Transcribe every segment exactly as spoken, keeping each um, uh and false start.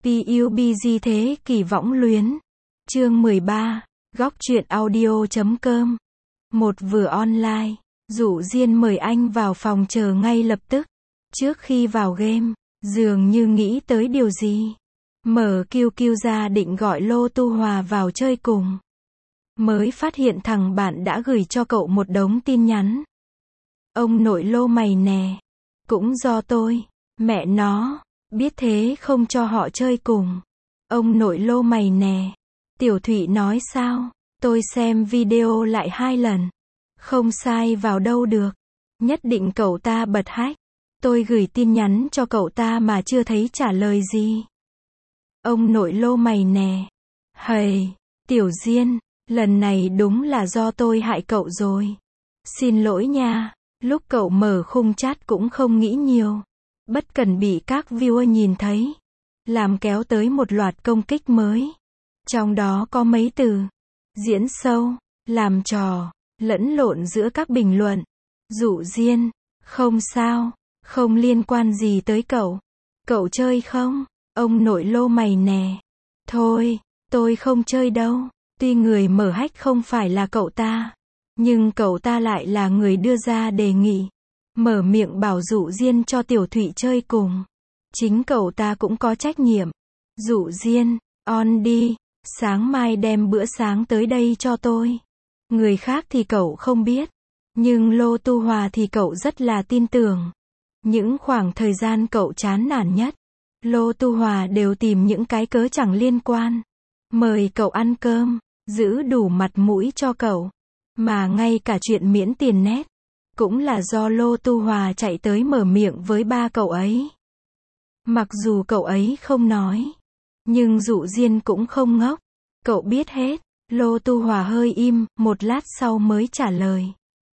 pê u bê giê thế kỷ võng luyến. Chương mười ba, góc truyện audio chấm com. Một vừa online, Dụ Diên mời anh vào phòng chờ ngay lập tức. Trước khi vào game, dường như nghĩ tới điều gì. Mở quy quy ra định gọi Lô Tu Hòa vào chơi cùng. Mới phát hiện thằng bạn đã gửi cho cậu một đống tin nhắn. Ông nội Lô mày nè. Cũng do tôi. Mẹ nó. Biết thế không cho họ chơi cùng. Ông nội Lô mày nè. Tiểu Thụy nói sao? Tôi xem video lại hai lần. Không sai vào đâu được. Nhất định cậu ta bật hack. Tôi gửi tin nhắn cho cậu ta mà chưa thấy trả lời gì. Ông nội Lô mày nè. Hầy, Tiểu Diên, lần này đúng là do tôi hại cậu rồi. Xin lỗi nha, lúc cậu mở khung chat cũng không nghĩ nhiều. Bất cần bị các viewer nhìn thấy. Làm kéo tới một loạt công kích mới. Trong đó có mấy từ diễn sâu, làm trò, lẫn lộn giữa các bình luận. Dụ Diên, không sao, không liên quan gì tới cậu. Cậu chơi không? Ông nội Lô mày nè. Thôi, tôi không chơi đâu. Tuy người mở hack không phải là cậu ta, nhưng cậu ta lại là người đưa ra đề nghị. Mở miệng bảo Dụ Diên cho Tiểu Thụy chơi cùng. Chính cậu ta cũng có trách nhiệm. Dụ Diên, on đi, sáng mai đem bữa sáng tới đây cho tôi. Người khác thì cậu không biết, nhưng Lô Tu Hòa thì cậu rất là tin tưởng. Những khoảng thời gian cậu chán nản nhất, Lô Tu Hòa đều tìm những cái cớ chẳng liên quan. Mời cậu ăn cơm, giữ đủ mặt mũi cho cậu. Mà ngay cả chuyện miễn tiền net, cũng là do Lô Tu Hòa chạy tới mở miệng với ba cậu ấy. Mặc dù cậu ấy không nói, nhưng Dụ Diên cũng không ngốc. Cậu biết hết. Lô Tu Hòa hơi im, một lát sau mới trả lời.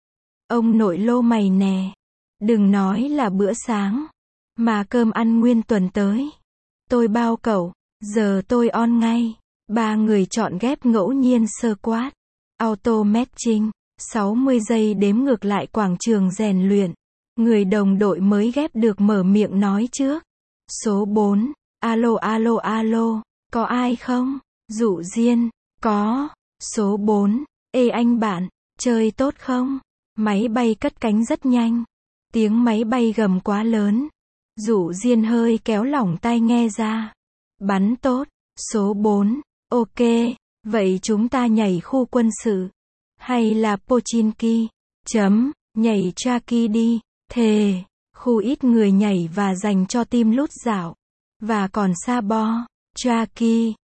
Ông nội Lô mày nè. Đừng nói là bữa sáng, mà cơm ăn nguyên tuần tới. Tôi bao cậu, giờ tôi on ngay. Ba người chọn ghép ngẫu nhiên sơ quát. Auto matching, sáu mươi giây đếm ngược lại quảng trường rèn luyện. Người đồng đội mới ghép được mở miệng nói trước. Số bốn, alo alo alo, có ai không? Dụ Diên, có. Số bốn, ê anh bạn, chơi tốt không? Máy bay cất cánh rất nhanh. Tiếng máy bay gầm quá lớn. Dụ Diên hơi kéo lỏng tai nghe ra. Bắn tốt. Số bốn, ok, vậy chúng ta nhảy khu quân sự. Hay là Pochinki, chấm, nhảy Traki đi, thề, khu ít người nhảy và dành cho team lút dạo. Và còn xa bo, Traki,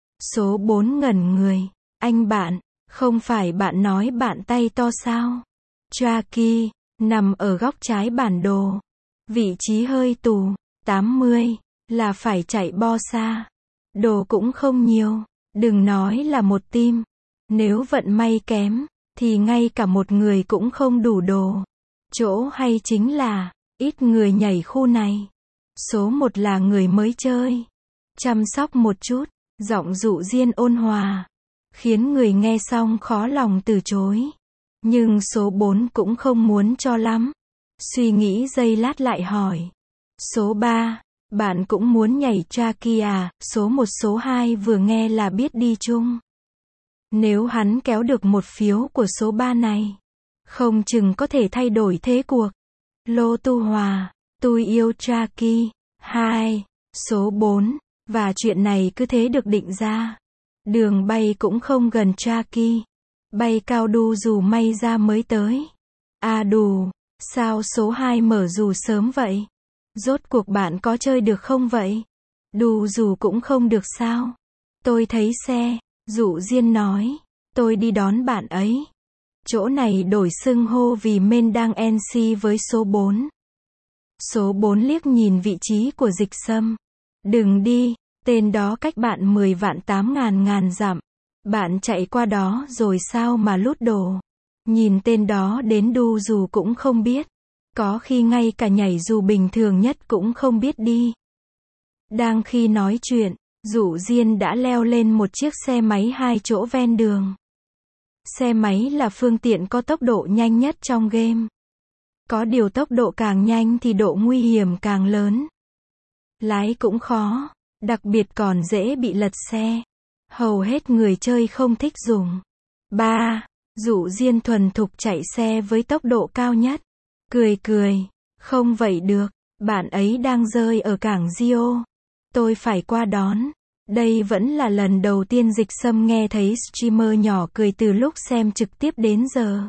số bốn ngẩn người. Anh bạn, không phải bạn nói bạn tay to sao? Traki, nằm ở góc trái bản đồ. Vị trí hơi tù, tám mươi, là phải chạy bo xa. Đồ cũng không nhiều, đừng nói là một team. Nếu vận may kém, thì ngay cả một người cũng không đủ đồ. Chỗ hay chính là, ít người nhảy khu này. Số một là người mới chơi. Chăm sóc một chút, giọng Dụ Diên ôn hòa, khiến người nghe xong khó lòng từ chối. Nhưng số bốn cũng không muốn cho lắm. Suy nghĩ giây lát lại hỏi. Số ba, bạn cũng muốn nhảy Traki à? Số một số hai vừa nghe là biết đi chung. Nếu hắn kéo được một phiếu của số ba này, không chừng có thể thay đổi thế cuộc. Lô Tu Hòa, tôi yêu Traki. Hai, số bốn, và chuyện này cứ thế được định ra. Đường bay cũng không gần Traki. Bay cao đu dù may ra mới tới. À đù, sao số hai mở dù sớm vậy? Rốt cuộc bạn có chơi được không vậy? Đù dù cũng không được sao? Tôi thấy xe, Dụ Diên nói, tôi đi đón bạn ấy. Chỗ này đổi xưng hô vì men đang en xê với số bốn. Số bốn liếc nhìn vị trí của Dịch Sâm. Đừng đi, tên đó cách bạn mười vạn tám ngàn ngàn dặm. Bạn chạy qua đó rồi sao mà lút đồ. Nhìn tên đó đến đu dù cũng không biết. Có khi ngay cả nhảy dù bình thường nhất cũng không biết đi. Đang khi nói chuyện, Dụ Diên đã leo lên một chiếc xe máy hai chỗ ven đường. Xe máy là phương tiện có tốc độ nhanh nhất trong game. Có điều tốc độ càng nhanh thì độ nguy hiểm càng lớn. Lái cũng khó. Đặc biệt còn dễ bị lật xe. Hầu hết người chơi không thích dùng. ba. Dụ Diên thuần thục chạy xe với tốc độ cao nhất. Cười cười. Không vậy được. Bạn ấy đang rơi ở cảng Rio. Tôi phải qua đón. Đây vẫn là lần đầu tiên Dịch Sâm nghe thấy streamer nhỏ cười từ lúc xem trực tiếp đến giờ.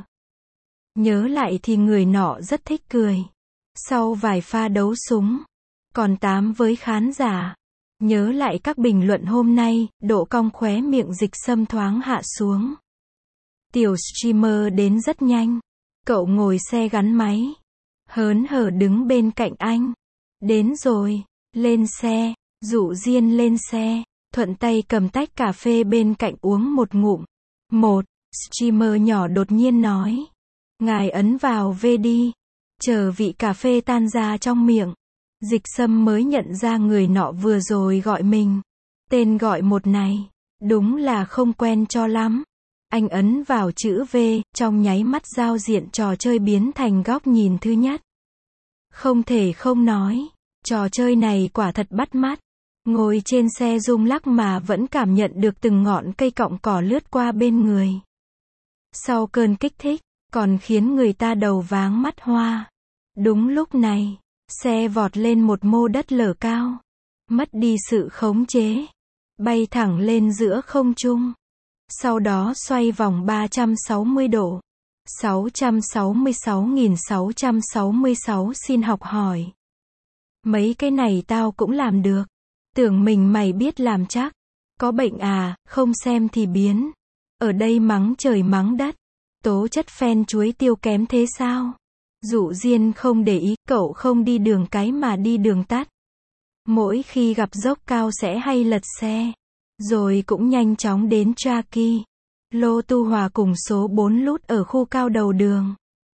Nhớ lại thì người nọ rất thích cười. Sau vài pha đấu súng, còn tám với khán giả. Nhớ lại các bình luận hôm nay, độ cong khóe miệng Dịch Sâm thoáng hạ xuống. Tiểu streamer đến rất nhanh. Cậu ngồi xe gắn máy. Hớn hở đứng bên cạnh anh. Đến rồi, lên xe. Dụ Diên lên xe, thuận tay cầm tách cà phê bên cạnh uống một ngụm. Một, streamer nhỏ đột nhiên nói. Ngài ấn vào V đi. Chờ vị cà phê tan ra trong miệng. Dịch Sâm mới nhận ra người nọ vừa rồi gọi mình. Tên gọi một này, đúng là không quen cho lắm. Anh ấn vào chữ V, trong nháy mắt giao diện trò chơi biến thành góc nhìn thứ nhất. Không thể không nói, trò chơi này quả thật bắt mắt. Ngồi trên xe rung lắc mà vẫn cảm nhận được từng ngọn cây cọng cỏ lướt qua bên người. Sau cơn kích thích, còn khiến người ta đầu váng mắt hoa. Đúng lúc này, xe vọt lên một mô đất lở cao. Mất đi sự khống chế. Bay thẳng lên giữa không trung. Sau đó xoay vòng ba trăm sáu mươi độ. sáu trăm sáu mươi sáu nghìn sáu trăm sáu mươi sáu xin học hỏi. Mấy cái này tao cũng làm được. Tưởng mình mày biết làm chắc. Có bệnh à, không xem thì biến. Ở đây mắng trời mắng đất. Tố chất phen chuối tiêu kém thế sao? Dụ Diên không để ý, cậu không đi đường cái mà đi đường tắt. Mỗi khi gặp dốc cao sẽ hay lật xe. Rồi cũng nhanh chóng đến Traki. Lô Tu Hòa cùng số bốn lút ở khu cao đầu đường.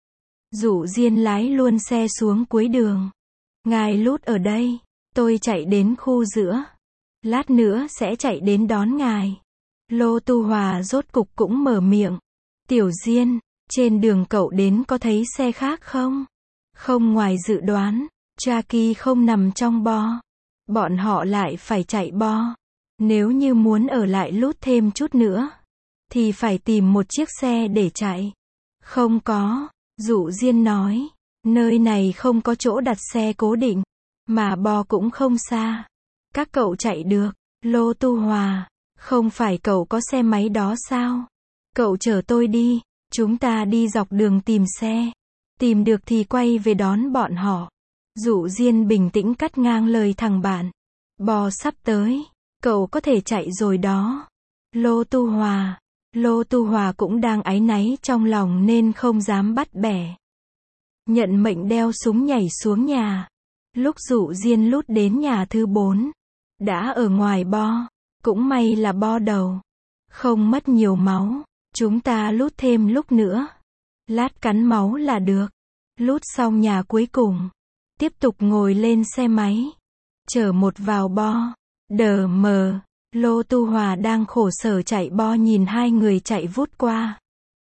Dụ Diên lái luôn xe xuống cuối đường. Ngài lút ở đây. Tôi chạy đến khu giữa. Lát nữa sẽ chạy đến đón ngài. Lô Tu Hòa rốt cục cũng mở miệng. Tiểu Diên, trên đường cậu đến có thấy xe khác không? Không, ngoài dự đoán, Traki không nằm trong bo. Bọn họ lại phải chạy bo. Nếu như muốn ở lại lút thêm chút nữa, thì phải tìm một chiếc xe để chạy. Không có, Dụ Diên nói. Nơi này không có chỗ đặt xe cố định. Mà bo cũng không xa. Các cậu chạy được. Lô Tu Hòa, không phải cậu có xe máy đó sao? Cậu chở tôi đi. Chúng ta đi dọc đường tìm xe. Tìm được thì quay về đón bọn họ. Dụ Diên bình tĩnh cắt ngang lời thằng bạn. Bò sắp tới. Cậu có thể chạy rồi đó. Lô Tu Hòa. Lô Tu Hòa cũng đang áy náy trong lòng nên không dám bắt bẻ. Nhận mệnh đeo súng nhảy xuống nhà. Lúc Dụ Diên lút đến nhà thứ bốn. Đã ở ngoài bo. Cũng may là bo đầu. Không mất nhiều máu. Chúng ta lút thêm lúc nữa. Lát cắn máu là được. Lút xong nhà cuối cùng. Tiếp tục ngồi lên xe máy. Chở một vào bo. Đờ mờ. Lô Tu Hòa đang khổ sở chạy bo nhìn hai người chạy vút qua.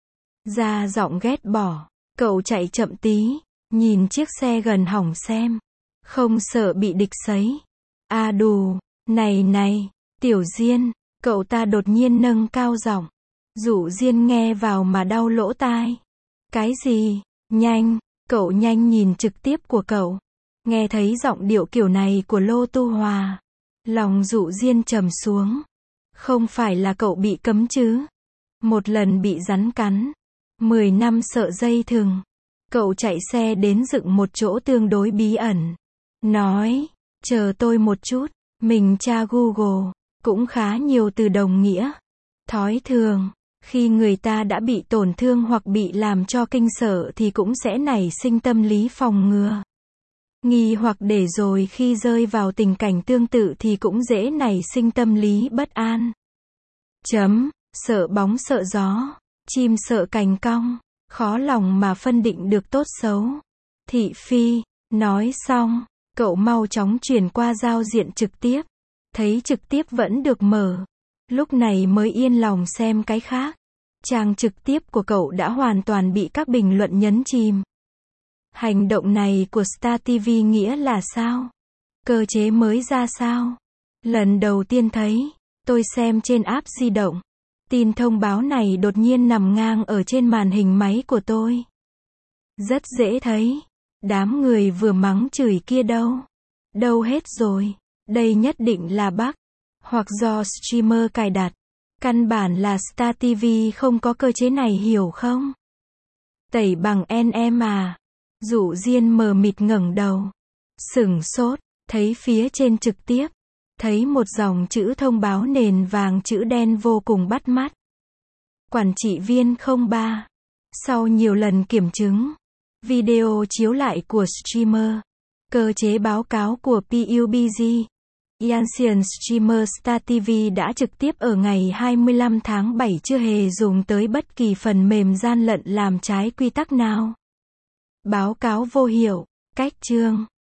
Ra giọng ghét bỏ. Cậu chạy chậm tí. Nhìn chiếc xe gần hỏng xem. Không sợ bị địch sấy. À đù. Này này. Tiểu Diên. Cậu ta đột nhiên nâng cao giọng. Dụ Diên nghe vào mà đau lỗ tai. Cái gì? Nhanh. Cậu nhanh nhìn trực tiếp của cậu. Nghe thấy giọng điệu kiểu này của Lô Tu Hòa. Lòng Dụ Diên trầm xuống. Không phải là cậu bị cấm chứ? Một lần bị rắn cắn. Mười năm sợ dây thừng. Cậu chạy xe đến dựng một chỗ tương đối bí ẩn. Nói. Chờ tôi một chút. Mình tra Google. Cũng khá nhiều từ đồng nghĩa. Thói thường. Khi người ta đã bị tổn thương hoặc bị làm cho kinh sợ thì cũng sẽ nảy sinh tâm lý phòng ngừa. Nghi hoặc để rồi khi rơi vào tình cảnh tương tự thì cũng dễ nảy sinh tâm lý bất an. Chấm, sợ bóng sợ gió, chim sợ cành cong, khó lòng mà phân định được tốt xấu. Thị phi, nói xong, cậu mau chóng chuyển qua giao diện trực tiếp. Thấy trực tiếp vẫn được mở. Lúc này mới yên lòng xem cái khác. Trang trực tiếp của cậu đã hoàn toàn bị các bình luận nhấn chìm. Hành động này của Star ti vi nghĩa là sao? Cơ chế mới ra sao? Lần đầu tiên thấy, tôi xem trên app di động. Tin thông báo này đột nhiên nằm ngang ở trên màn hình máy của tôi. Rất dễ thấy. Đám người vừa mắng chửi kia đâu? Đâu hết rồi? Đây nhất định là bug. Hoặc do streamer cài đặt. Căn bản là Star ti vi không có cơ chế này hiểu không? Tẩy bằng en em à? Dụ Diên mờ mịt ngẩng đầu. Sửng sốt, thấy phía trên trực tiếp. Thấy một dòng chữ thông báo nền vàng chữ đen vô cùng bắt mắt. Quản trị viên không ba. Sau nhiều lần kiểm chứng, video chiếu lại của streamer, cơ chế báo cáo của pê u bê giê, Ancient Streamer Star ti vi đã trực tiếp ở ngày hai mươi lăm tháng bảy chưa hề dùng tới bất kỳ phần mềm gian lận làm trái quy tắc nào. Báo cáo vô hiệu, cách chương.